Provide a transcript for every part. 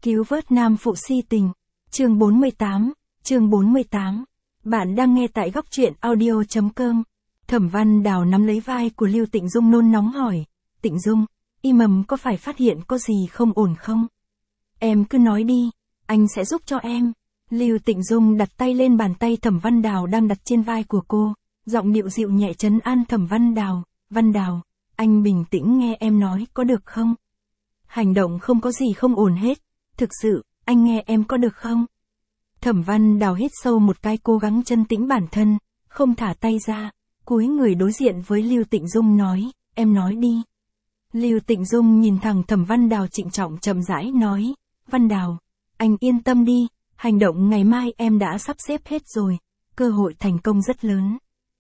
Cứu vớt nam phụ si tình. Chương 48. Bạn đang nghe tại góc truyện audio.com. Thẩm Văn Đào nắm lấy vai của Lưu Tịnh Dung nôn nóng hỏi. Tịnh Dung, Y Mầm có phải phát hiện có gì không ổn không? Em cứ nói đi, anh sẽ giúp cho em. Lưu Tịnh Dung đặt tay lên bàn tay Thẩm Văn Đào đang đặt trên vai của cô, giọng điệu dịu nhẹ trấn an Thẩm Văn Đào. Văn Đào, anh bình tĩnh nghe em nói có được không? Hành động không có gì không ổn hết. Thực sự, anh nghe em có được không? Thẩm Văn Đào hít sâu một cái, cố gắng chân tĩnh bản thân, không thả tay ra, cúi người đối diện với Lưu Tịnh Dung nói, em nói đi. Lưu Tịnh Dung nhìn thẳng Thẩm Văn Đào trịnh trọng chậm rãi nói, Văn Đào, anh yên tâm đi, hành động ngày mai em đã sắp xếp hết rồi, cơ hội thành công rất lớn.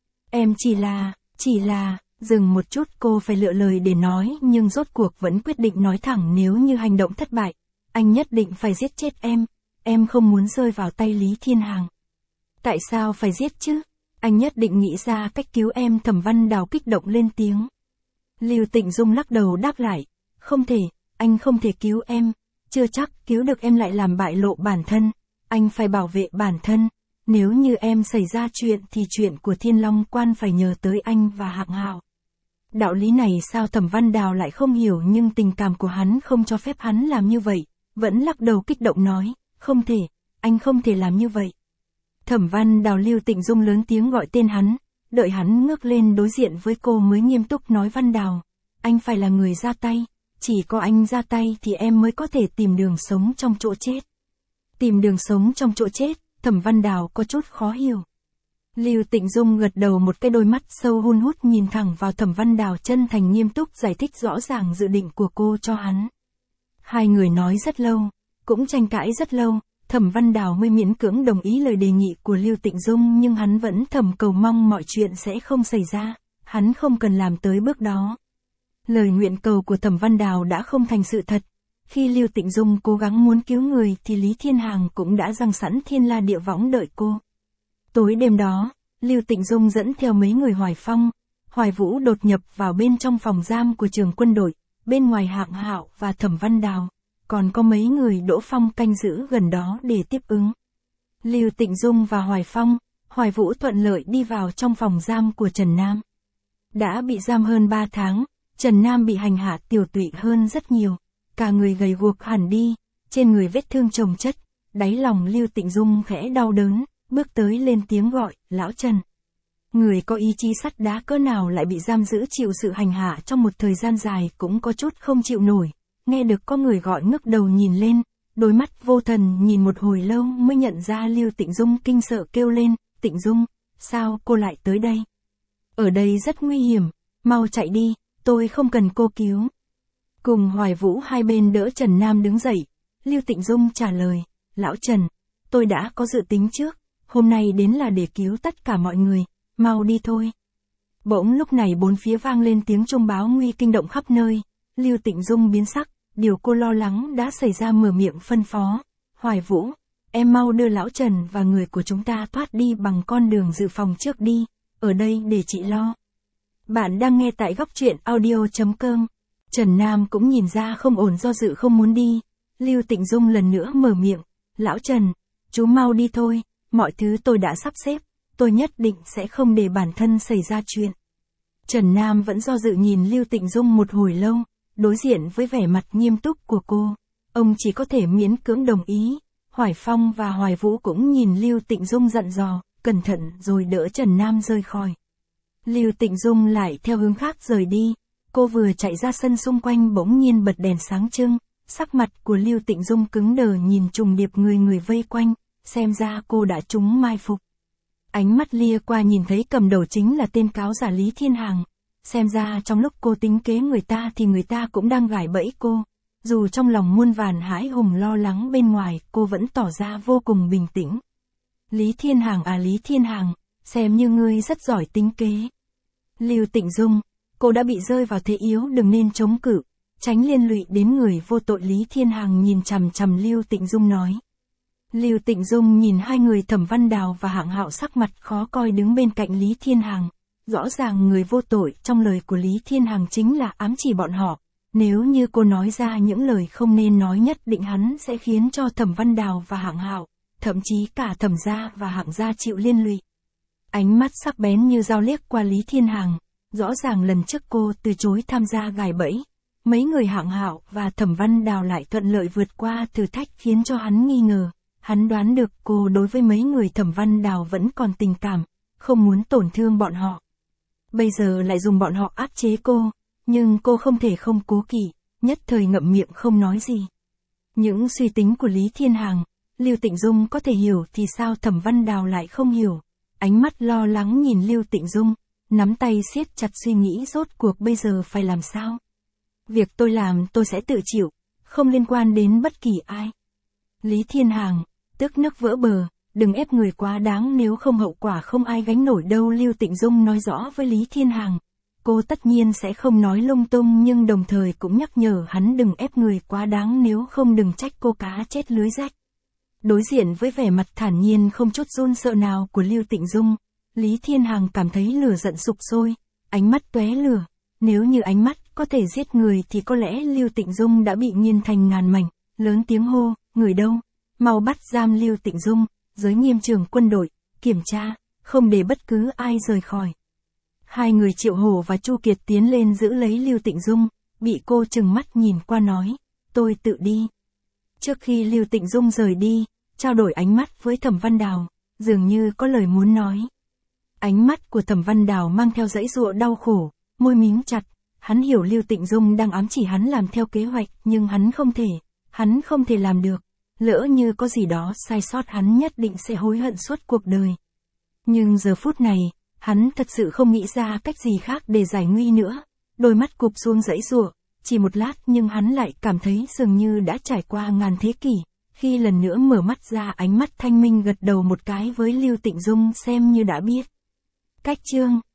Em chỉ là, dừng một chút, cô phải lựa lời để nói nhưng rốt cuộc vẫn quyết định nói thẳng, nếu như hành động thất bại, anh nhất định phải giết chết em không muốn rơi vào tay Lý Thiên Hàng. Tại sao phải giết chứ? Anh nhất định nghĩ ra cách cứu em. Thẩm Văn Đào kích động lên tiếng. Lưu Tịnh Dung lắc đầu đáp lại, không thể, anh không thể cứu em, chưa chắc cứu được em lại làm bại lộ bản thân, anh phải bảo vệ bản thân, nếu như em xảy ra chuyện thì chuyện của Thiên Long Quan phải nhờ tới anh và Hạng Hạo. Đạo lý này sao Thẩm Văn Đào lại không hiểu, nhưng tình cảm của hắn không cho phép hắn làm như vậy, vẫn lắc đầu kích động nói, không thể, anh không thể làm như vậy. Thẩm Văn Đào. Lưu Tịnh Dung lớn tiếng gọi tên hắn, đợi hắn ngước lên đối diện với cô mới nghiêm túc nói, Văn Đào, anh phải là người ra tay, chỉ có anh ra tay thì em mới có thể tìm đường sống trong chỗ chết. Tìm đường sống trong chỗ chết? Thẩm Văn Đào có chút khó hiểu. Lưu Tịnh Dung gật đầu một cái, đôi mắt sâu hun hút nhìn thẳng vào Thẩm Văn Đào, chân thành nghiêm túc giải thích rõ ràng dự định của cô cho hắn. Hai người nói rất lâu, cũng tranh cãi rất lâu, Thẩm Văn Đào mới miễn cưỡng đồng ý lời đề nghị của Lưu Tịnh Dung, nhưng hắn vẫn thầm cầu mong mọi chuyện sẽ không xảy ra, hắn không cần làm tới bước đó. Lời nguyện cầu của Thẩm Văn Đào đã không thành sự thật. Khi Lưu Tịnh Dung cố gắng muốn cứu người thì Lý Thiên Hàng cũng đã giăng sẵn thiên la địa võng đợi cô. Tối đêm đó, Lưu Tịnh Dung dẫn theo mấy người Hoài Phong, Hoài Vũ đột nhập vào bên trong phòng giam của trường quân đội, bên ngoài Hạng Hạo và Thẩm Văn Đào, còn có mấy người Đỗ Phong canh giữ gần đó để tiếp ứng. Lưu Tịnh Dung và Hoài Phong, Hoài Vũ thuận lợi đi vào trong phòng giam của Trần Nam. Đã bị giam hơn 3 tháng, Trần Nam bị hành hạ tiểu tụy hơn rất nhiều, cả người gầy guộc hẳn đi, trên người vết thương chồng chất, đáy lòng Lưu Tịnh Dung khẽ đau đớn, bước tới lên tiếng gọi, Lão Trần. Người có ý chí sắt đá cỡ nào lại bị giam giữ chịu sự hành hạ trong một thời gian dài cũng có chút không chịu nổi. Nghe được có người gọi ngước đầu nhìn lên, đôi mắt vô thần nhìn một hồi lâu mới nhận ra Lưu Tịnh Dung, kinh sợ kêu lên, Tịnh Dung, sao cô lại tới đây? Ở đây rất nguy hiểm, mau chạy đi, tôi không cần cô cứu. Cùng Hoài Vũ hai bên đỡ Trần Nam đứng dậy, Lưu Tịnh Dung trả lời, Lão Trần, tôi đã có dự tính trước, hôm nay đến là để cứu tất cả mọi người, mau đi thôi. Bỗng lúc này bốn phía vang lên tiếng chuông báo nguy kinh động khắp nơi, Lưu Tịnh Dung biến sắc, điều cô lo lắng đã xảy ra, mở miệng phân phó, Hoài Vũ, em mau đưa Lão Trần và người của chúng ta thoát đi bằng con đường dự phòng trước đi, ở đây để chị lo. Bạn đang nghe tại góc truyện audio.com. Trần Nam cũng nhìn ra không ổn, do dự không muốn đi. Lưu Tịnh Dung lần nữa mở miệng, Lão Trần, chú mau đi thôi, mọi thứ tôi đã sắp xếp, tôi nhất định sẽ không để bản thân xảy ra chuyện. Trần Nam vẫn do dự nhìn Lưu Tịnh Dung một hồi lâu, đối diện với vẻ mặt nghiêm túc của cô, ông chỉ có thể miễn cưỡng đồng ý. Hoài Phong và Hoài Vũ cũng nhìn Lưu Tịnh Dung dặn dò, cẩn thận rồi đỡ Trần Nam rời khỏi. Lưu Tịnh Dung lại theo hướng khác rời đi. Cô vừa chạy ra sân, xung quanh bỗng nhiên bật đèn sáng trưng, sắc mặt của Lưu Tịnh Dung cứng đờ nhìn trùng điệp người vây quanh, xem ra cô đã trúng mai phục. Ánh mắt lia qua nhìn thấy cầm đầu chính là tên cáo giả Lý Thiên Hàng, xem ra trong lúc cô tính kế người ta thì người ta cũng đang gài bẫy cô. Dù trong lòng muôn vàn hãi hùng lo lắng, bên ngoài cô vẫn tỏ ra vô cùng bình tĩnh. Lý Thiên Hàng à, Lý Thiên Hàng, xem như ngươi rất giỏi tính kế. Lưu Tịnh Dung, cô đã bị rơi vào thế yếu, đừng nên chống cự, tránh liên lụy đến người vô tội. Lý Thiên Hàng nhìn chằm chằm Lưu Tịnh Dung nói. Lưu Tịnh Dung nhìn hai người Thẩm Văn Đào và Hạng Hạo sắc mặt khó coi đứng bên cạnh Lý Thiên Hàng. Rõ ràng người vô tội trong lời của Lý Thiên Hàng chính là ám chỉ bọn họ. Nếu như cô nói ra những lời không nên nói nhất định hắn sẽ khiến cho Thẩm Văn Đào và Hạng Hạo, thậm chí cả Thẩm gia và Hạng gia chịu liên lụy. Ánh mắt sắc bén như dao liếc qua Lý Thiên Hằng, rõ ràng lần trước cô từ chối tham gia gài bẫy. Mấy người Hạng Hạo và Thẩm Văn Đào lại thuận lợi vượt qua thử thách khiến cho hắn nghi ngờ. Hắn đoán được cô đối với mấy người Thẩm Văn Đào vẫn còn tình cảm, không muốn tổn thương bọn họ. Bây giờ lại dùng bọn họ áp chế cô, nhưng cô không thể không cố kỵ, nhất thời ngậm miệng không nói gì. Những suy tính của Lý Thiên Hằng, Lưu Tịnh Dung có thể hiểu thì sao Thẩm Văn Đào lại không hiểu. Ánh mắt lo lắng nhìn Lưu Tịnh Dung, nắm tay siết chặt suy nghĩ rốt cuộc bây giờ phải làm sao. Việc tôi làm tôi sẽ tự chịu, không liên quan đến bất kỳ ai. Lý Thiên Hằng, tức nước vỡ bờ, đừng ép người quá đáng nếu không hậu quả không ai gánh nổi đâu. Lưu Tịnh Dung nói rõ với Lý Thiên Hằng. Cô tất nhiên sẽ không nói lung tung nhưng đồng thời cũng nhắc nhở hắn đừng ép người quá đáng nếu không đừng trách cô cá chết lưới rách. Đối diện với vẻ mặt thản nhiên không chút run sợ nào của Lưu Tịnh Dung, Lý Thiên Hằng cảm thấy lửa giận sục sôi, ánh mắt tóe lửa. Nếu như ánh mắt có thể giết người thì có lẽ Lưu Tịnh Dung đã bị nghiền thành ngàn mảnh, lớn tiếng hô, người đâu? Mau bắt giam Lưu Tịnh Dung, giới nghiêm trường quân đội, kiểm tra, không để bất cứ ai rời khỏi. Hai người Triệu Hổ và Chu Kiệt tiến lên giữ lấy Lưu Tịnh Dung, bị cô trừng mắt nhìn qua nói, tôi tự đi. Trước khi Lưu Tịnh Dung rời đi, trao đổi ánh mắt với Thẩm Văn Đào, dường như có lời muốn nói. Ánh mắt của Thẩm Văn Đào mang theo dãy dụa đau khổ, môi mím chặt, hắn hiểu Lưu Tịnh Dung đang ám chỉ hắn làm theo kế hoạch nhưng hắn không thể làm được. Lỡ như có gì đó sai sót hắn nhất định sẽ hối hận suốt cuộc đời. Nhưng giờ phút này, hắn thật sự không nghĩ ra cách gì khác để giải nguy nữa. Đôi mắt cụp xuống dãy giụa, chỉ một lát nhưng hắn lại cảm thấy dường như đã trải qua ngàn thế kỷ. Khi lần nữa mở mắt ra ánh mắt thanh minh gật đầu một cái với Lưu Tịnh Dung xem như đã biết. Cách chương